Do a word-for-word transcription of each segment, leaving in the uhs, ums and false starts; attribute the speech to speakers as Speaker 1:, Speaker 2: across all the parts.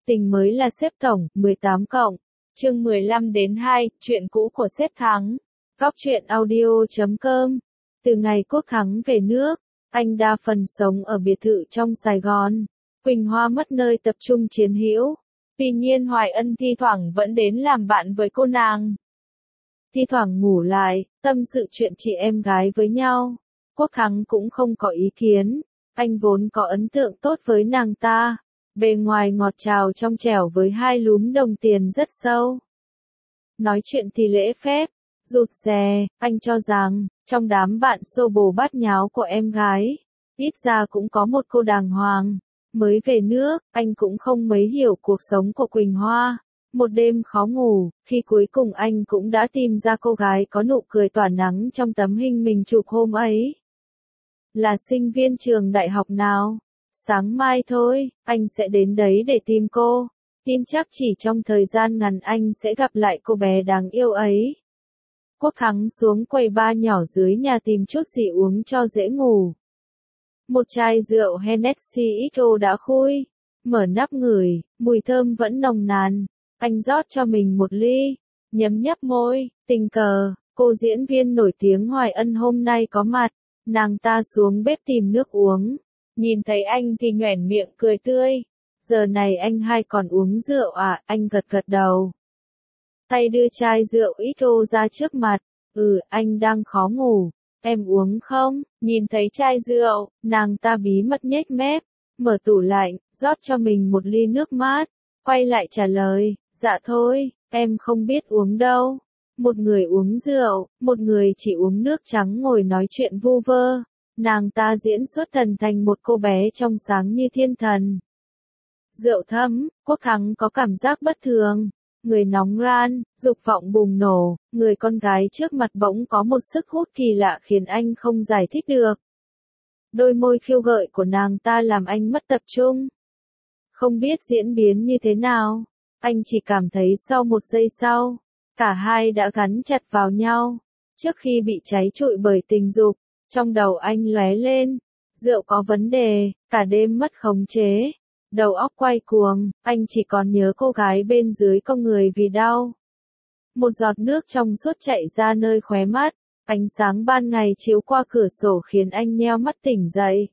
Speaker 1: Tình mới là sếp tổng, mười tám cộng. Chương mười lăm đến hai, chuyện cũ của sếp Thắng. Góc truyện audio chấm com. Từ ngày Quốc Thắng về nước, anh đa phần sống ở biệt thự trong Sài Gòn. Quỳnh Hoa mất nơi tập trung chiến hữu. Tuy nhiên Hoài Ân thi thoảng vẫn đến làm bạn với cô nàng. Thi thoảng ngủ lại, tâm sự chuyện chị em gái với nhau. Quốc Thắng cũng không có ý kiến. Anh vốn có ấn tượng tốt với nàng ta. Bề ngoài ngọt trào trong trẻo với hai lúm đồng tiền rất sâu. Nói chuyện thì lễ phép, rụt rè, anh cho rằng, trong đám bạn xô bồ bát nháo của em gái, ít ra cũng có một cô đàng hoàng. Mới về nước, anh cũng không mấy hiểu cuộc sống của Quỳnh Hoa. Một đêm khó ngủ, khi cuối cùng anh cũng đã tìm ra cô gái có nụ cười tỏa nắng trong tấm hình mình chụp hôm ấy. Là sinh viên trường đại học nào? Sáng mai thôi, anh sẽ đến đấy để tìm cô. Tin chắc chỉ trong thời gian ngắn anh sẽ gặp lại cô bé đáng yêu ấy. Quốc Thắng xuống quầy bar nhỏ dưới nhà tìm chút gì uống cho dễ ngủ. Một chai rượu Hennessy ích ô đã khui. Mở nắp ngửi, mùi thơm vẫn nồng nàn. Anh rót cho mình một ly. Nhấm nhấp môi, tình cờ, cô diễn viên nổi tiếng Hoài Ân hôm nay có mặt. Nàng ta xuống bếp tìm nước uống. Nhìn thấy anh thì nhoẻn miệng cười tươi. Giờ này anh hai còn uống rượu à? Anh gật gật đầu. Tay đưa chai rượu ít ô ra trước mặt. Ừ, anh đang khó ngủ. Em uống không? Nhìn thấy chai rượu, nàng ta bí mật nhếch mép. Mở tủ lạnh, rót cho mình một ly nước mát. Quay lại trả lời, dạ thôi, em không biết uống đâu. Một người uống rượu, một người chỉ uống nước trắng ngồi nói chuyện vu vơ. Nàng ta diễn xuất thần thành một cô bé trong sáng như thiên thần. Rượu thấm, Quốc Thắng có cảm giác bất thường. Người nóng ran, dục vọng bùng nổ, người con gái trước mặt bỗng có một sức hút kỳ lạ khiến anh không giải thích được. Đôi môi khiêu gợi của nàng ta làm anh mất tập trung. Không biết diễn biến như thế nào, anh chỉ cảm thấy sau một giây sau, cả hai đã gắn chặt vào nhau. Trước khi bị cháy trụi bởi tình dục, trong đầu anh lóe lên, rượu có vấn đề, cả đêm mất khống chế. Đầu óc quay cuồng, anh chỉ còn nhớ cô gái bên dưới cong người vì đau. Một giọt nước trong suốt chảy ra nơi khóe mắt, ánh sáng ban ngày chiếu qua cửa sổ khiến anh nheo mắt tỉnh dậy.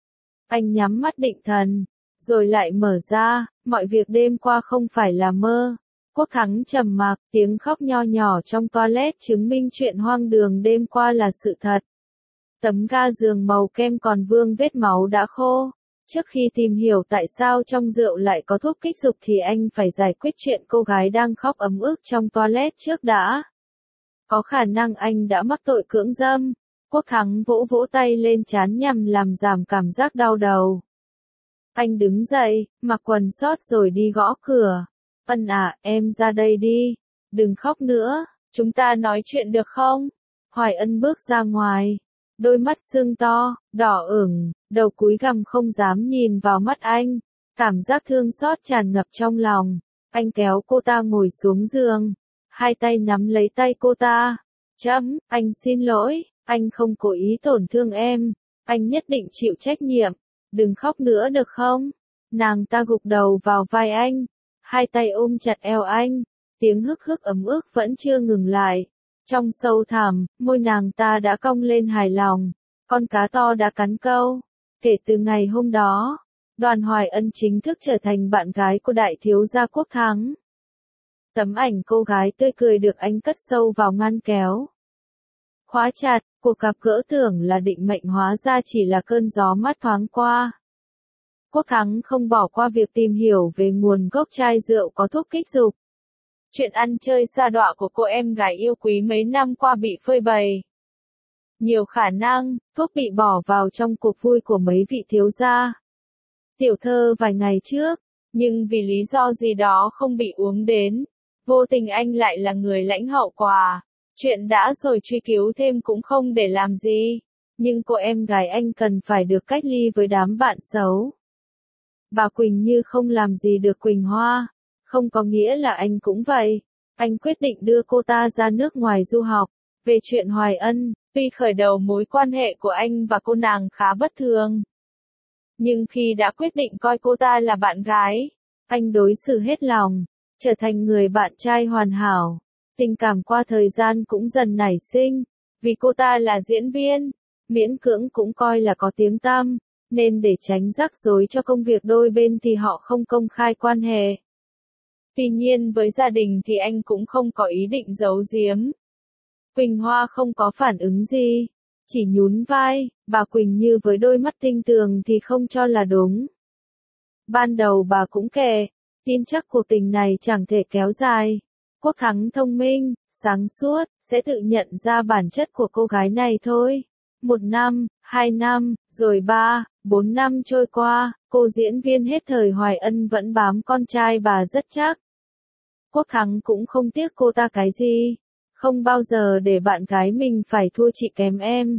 Speaker 1: Anh nhắm mắt định thần, rồi lại mở ra, mọi việc đêm qua không phải là mơ. Quốc Thắng trầm mặc, tiếng khóc nho nhỏ trong toilet chứng minh chuyện hoang đường đêm qua là sự thật. Tấm ga giường màu kem còn vương vết máu đã khô. Trước khi tìm hiểu tại sao trong rượu lại có thuốc kích dục thì anh phải giải quyết chuyện cô gái đang khóc ấm ức trong toilet trước đã. Có khả năng anh đã mắc tội cưỡng dâm. Quốc Thắng vỗ vỗ tay lên trán nhằm làm giảm cảm giác đau đầu. Anh đứng dậy, mặc quần sót rồi đi gõ cửa. Ân à, em ra đây đi. Đừng khóc nữa, chúng ta nói chuyện được không? Hoài Ân bước ra ngoài. Đôi mắt sưng to, đỏ ửng, đầu cúi gằm không dám nhìn vào mắt anh. Cảm giác thương xót tràn ngập trong lòng. Anh kéo cô ta ngồi xuống giường. Hai tay nắm lấy tay cô ta. Chấm, anh xin lỗi, anh không cố ý tổn thương em. Anh nhất định chịu trách nhiệm. Đừng khóc nữa được không? Nàng ta gục đầu vào vai anh. Hai tay ôm chặt eo anh. Tiếng hức hức ấm ức vẫn chưa ngừng lại. Trong sâu thẳm, môi nàng ta đã cong lên hài lòng. Con cá to đã cắn câu. Kể từ ngày hôm đó, Đoàn Hoài Ân chính thức trở thành bạn gái của đại thiếu gia Quốc Thắng. Tấm ảnh cô gái tươi cười được anh cất sâu vào ngăn kéo. Khóa chặt, cuộc gặp gỡ tưởng là định mệnh hóa ra chỉ là cơn gió mát thoáng qua. Quốc Thắng không bỏ qua việc tìm hiểu về nguồn gốc chai rượu có thuốc kích dục. Chuyện ăn chơi sa đọa của cô em gái yêu quý mấy năm qua bị phơi bày. Nhiều khả năng, thuốc bị bỏ vào trong cuộc vui của mấy vị thiếu gia. Tiểu thơ vài ngày trước, nhưng vì lý do gì đó không bị uống đến. Vô tình anh lại là người lãnh hậu quà. Chuyện đã rồi truy cứu thêm cũng không để làm gì. Nhưng cô em gái anh cần phải được cách ly với đám bạn xấu. Bà Quỳnh Như không làm gì được Quỳnh Hoa. Không có nghĩa là anh cũng vậy. Anh quyết định đưa cô ta ra nước ngoài du học. Về chuyện Hoài Ân, tuy khởi đầu mối quan hệ của anh và cô nàng khá bất thường. Nhưng khi đã quyết định coi cô ta là bạn gái, Anh đối xử hết lòng, trở thành người bạn trai hoàn hảo. Tình cảm qua thời gian cũng dần nảy sinh, vì cô ta là diễn viên, miễn cưỡng cũng coi là có tiếng tăm, nên để tránh rắc rối cho công việc đôi bên thì họ không công khai quan hệ. Tuy nhiên với gia đình thì anh cũng không có ý định giấu giếm. Quỳnh Hoa không có phản ứng gì, chỉ nhún vai, bà Quỳnh Như với đôi mắt tinh tường thì không cho là đúng. Ban đầu bà cũng kể, tin chắc cuộc tình này chẳng thể kéo dài. Quốc Thắng thông minh, sáng suốt, sẽ tự nhận ra bản chất của cô gái này thôi. Một năm, hai năm, rồi ba, bốn năm trôi qua, cô diễn viên hết thời Hoài Ân vẫn bám con trai bà rất chắc. Quốc Thắng cũng không tiếc cô ta cái gì, không bao giờ để bạn gái mình phải thua chị kém em.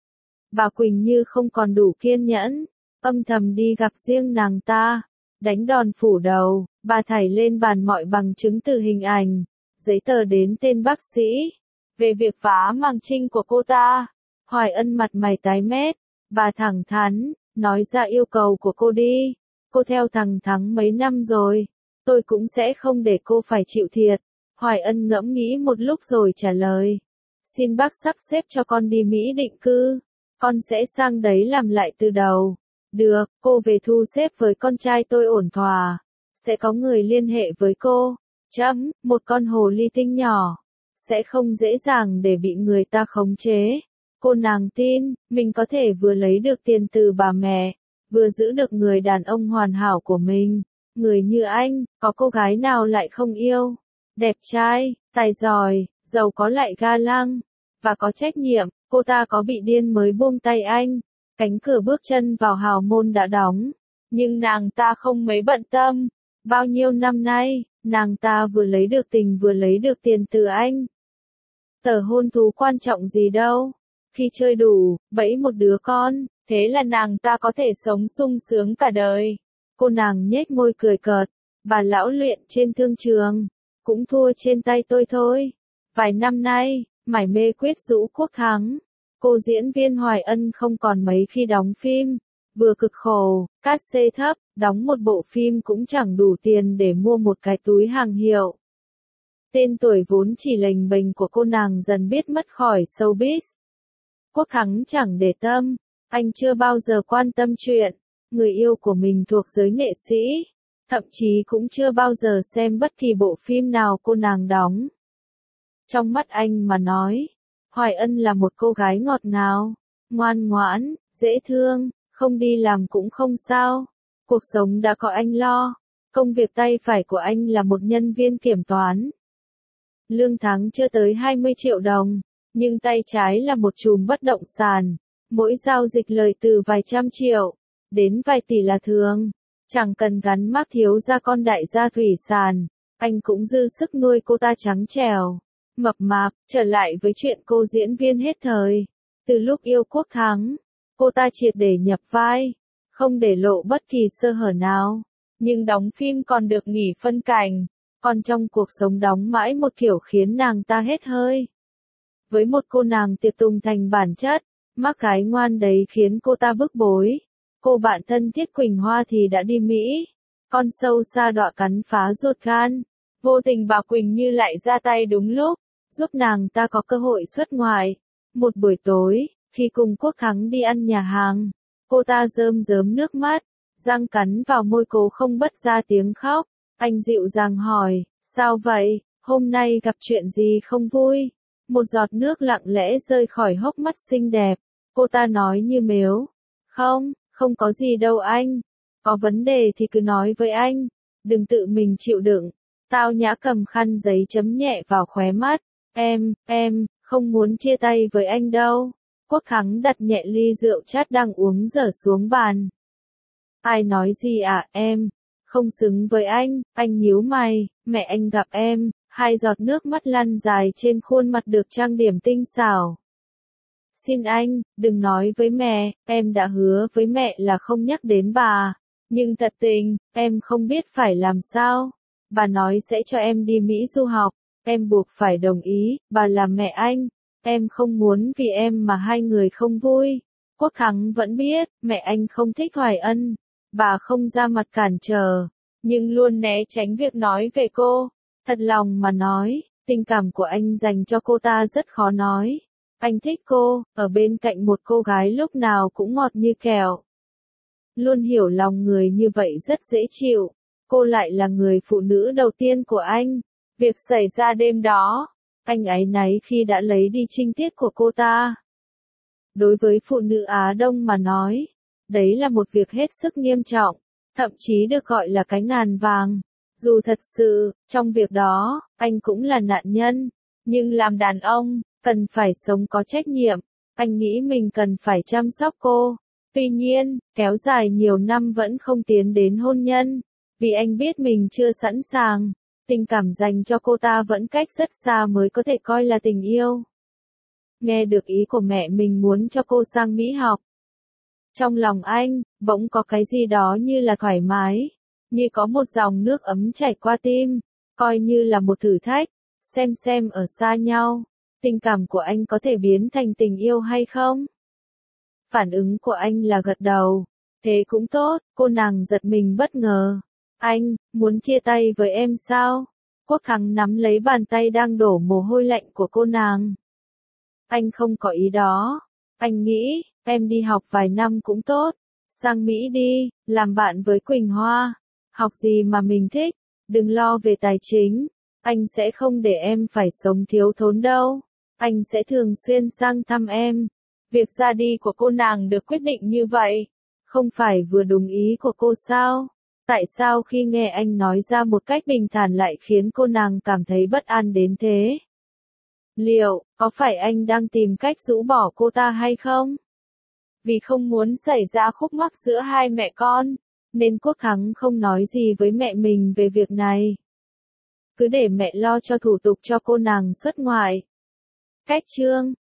Speaker 1: Bà Quỳnh Như không còn đủ kiên nhẫn, âm thầm đi gặp riêng nàng ta, đánh đòn phủ đầu, bà thảy lên bàn mọi bằng chứng từ hình ảnh, giấy tờ đến tên bác sĩ, về việc phá màng trinh của cô ta. Hoài Ân mặt mày tái mét, bà thẳng thắn, nói ra yêu cầu của cô đi, cô theo thằng Thắng mấy năm rồi, tôi cũng sẽ không để cô phải chịu thiệt. Hoài Ân ngẫm nghĩ một lúc rồi trả lời, xin bác sắp xếp cho con đi Mỹ định cư, con sẽ sang đấy làm lại từ đầu. Được, cô về thu xếp với con trai tôi ổn thỏa, sẽ có người liên hệ với cô. Chấm, một con hồ ly tinh nhỏ, sẽ không dễ dàng để bị người ta khống chế. Cô nàng tin, mình có thể vừa lấy được tiền từ bà mẹ, vừa giữ được người đàn ông hoàn hảo của mình. Người như anh, có cô gái nào lại không yêu? Đẹp trai, tài giỏi, giàu có lại ga lăng, và có trách nhiệm, cô ta có bị điên mới buông tay anh. Cánh cửa bước chân vào hào môn đã đóng, nhưng nàng ta không mấy bận tâm. Bao nhiêu năm nay, nàng ta vừa lấy được tình vừa lấy được tiền từ anh. Tờ hôn thú quan trọng gì đâu. Khi chơi đủ, bẫy một đứa con, thế là nàng ta có thể sống sung sướng cả đời. Cô nàng nhếch môi cười cợt, bà lão luyện trên thương trường, cũng thua trên tay tôi thôi. Vài năm nay, mải mê quyết rũ Quốc Thắng, cô diễn viên Hoài Ân không còn mấy khi đóng phim, vừa cực khổ, cát xê thấp, đóng một bộ phim cũng chẳng đủ tiền để mua một cái túi hàng hiệu. Tên tuổi vốn chỉ lềnh bềnh của cô nàng dần biết mất khỏi showbiz. Quốc Thắng chẳng để tâm, anh chưa bao giờ quan tâm chuyện người yêu của mình thuộc giới nghệ sĩ, thậm chí cũng chưa bao giờ xem bất kỳ bộ phim nào cô nàng đóng. Trong mắt anh mà nói, Hoài Ân là một cô gái ngọt ngào, ngoan ngoãn, dễ thương, không đi làm cũng không sao. Cuộc sống đã có anh lo, công việc tay phải của anh là một nhân viên kiểm toán. Lương tháng chưa tới hai mươi triệu đồng, nhưng tay trái là một chùm bất động sản, mỗi giao dịch lời từ vài trăm triệu, đến vài tỷ là thường. Chẳng cần gắn mác thiếu gia con đại gia thủy sản, anh cũng dư sức nuôi cô ta trắng trẻo, mập mạp. Trở lại với chuyện cô diễn viên hết thời. Từ lúc yêu Quốc Thắng, cô ta triệt để nhập vai, không để lộ bất kỳ sơ hở nào. Nhưng đóng phim còn được nghỉ phân cảnh, còn trong cuộc sống đóng mãi một kiểu khiến nàng ta hết hơi. Với một cô nàng tiệc tùng thành bản chất, mắc gái ngoan đấy khiến cô ta bức bối. Cô bạn thân thiết Quỳnh Hoa thì đã đi Mỹ, con sâu sa đọa cắn phá ruột gan. Vô tình bà Quỳnh Như lại ra tay đúng lúc, giúp nàng ta có cơ hội xuất ngoại. Một buổi tối, khi cùng Quốc Thắng đi ăn nhà hàng, cô ta rơm rớm nước mắt, răng cắn vào môi cố không bật ra tiếng khóc. Anh dịu dàng hỏi, sao vậy, hôm nay gặp chuyện gì không vui? Một giọt nước lặng lẽ rơi khỏi hốc mắt xinh đẹp. Cô ta nói như mếu, không, không có gì đâu anh. Có vấn đề thì cứ nói với anh, đừng tự mình chịu đựng. Tao nhã cầm khăn giấy chấm nhẹ vào khóe mắt. Em, em, không muốn chia tay với anh đâu. Quốc Thắng đặt nhẹ ly rượu chát đang uống dở xuống bàn. Ai nói gì à, em? Không xứng với anh. Anh nhíu mày, mẹ anh gặp em. Hai giọt nước mắt lăn dài trên khuôn mặt được trang điểm tinh xảo. Xin anh, đừng nói với mẹ, em đã hứa với mẹ là không nhắc đến bà. Nhưng thật tình, em không biết phải làm sao. Bà nói sẽ cho em đi Mỹ du học, em buộc phải đồng ý, bà là mẹ anh. Em không muốn vì em mà hai người không vui. Quốc Thắng vẫn biết, mẹ anh không thích Hoài Ân. Bà không ra mặt cản trở, nhưng luôn né tránh việc nói về cô. Thật lòng mà nói, tình cảm của anh dành cho cô ta rất khó nói. Anh thích cô, ở bên cạnh một cô gái lúc nào cũng ngọt như kẹo. Luôn hiểu lòng người như vậy rất dễ chịu. Cô lại là người phụ nữ đầu tiên của anh. Việc xảy ra đêm đó, anh áy náy khi đã lấy đi trinh tiết của cô ta. Đối với phụ nữ Á Đông mà nói, đấy là một việc hết sức nghiêm trọng, thậm chí được gọi là cái ngàn vàng. Dù thật sự, trong việc đó, anh cũng là nạn nhân, nhưng làm đàn ông, cần phải sống có trách nhiệm. Anh nghĩ mình cần phải chăm sóc cô. Tuy nhiên, kéo dài nhiều năm vẫn không tiến đến hôn nhân, vì anh biết mình chưa sẵn sàng. Tình cảm dành cho cô ta vẫn cách rất xa mới có thể coi là tình yêu. Nghe được ý của mẹ mình muốn cho cô sang Mỹ học. Trong lòng anh, bỗng có cái gì đó như là thoải mái, như có một dòng nước ấm chảy qua tim, coi như là một thử thách, xem xem ở xa nhau, tình cảm của anh có thể biến thành tình yêu hay không? Phản ứng của anh là gật đầu, thế cũng tốt, cô nàng giật mình bất ngờ. Anh, muốn chia tay với em sao? Quốc Thắng nắm lấy bàn tay đang đổ mồ hôi lạnh của cô nàng. Anh không có ý đó. Anh nghĩ, em đi học vài năm cũng tốt. Sang Mỹ đi, làm bạn với Quỳnh Hoa. Học gì mà mình thích, đừng lo về tài chính. Anh sẽ không để em phải sống thiếu thốn đâu. Anh sẽ thường xuyên sang thăm em. Việc ra đi của cô nàng được quyết định như vậy, không phải vừa đúng ý của cô sao? Tại sao khi nghe anh nói ra một cách bình thản lại khiến cô nàng cảm thấy bất an đến thế? Liệu, có phải anh đang tìm cách rũ bỏ cô ta hay không? Vì không muốn xảy ra khúc mắc giữa hai mẹ con, nên Quốc Thắng không nói gì với mẹ mình về việc này. Cứ để mẹ lo cho thủ tục cho cô nàng xuất ngoại. Cách chương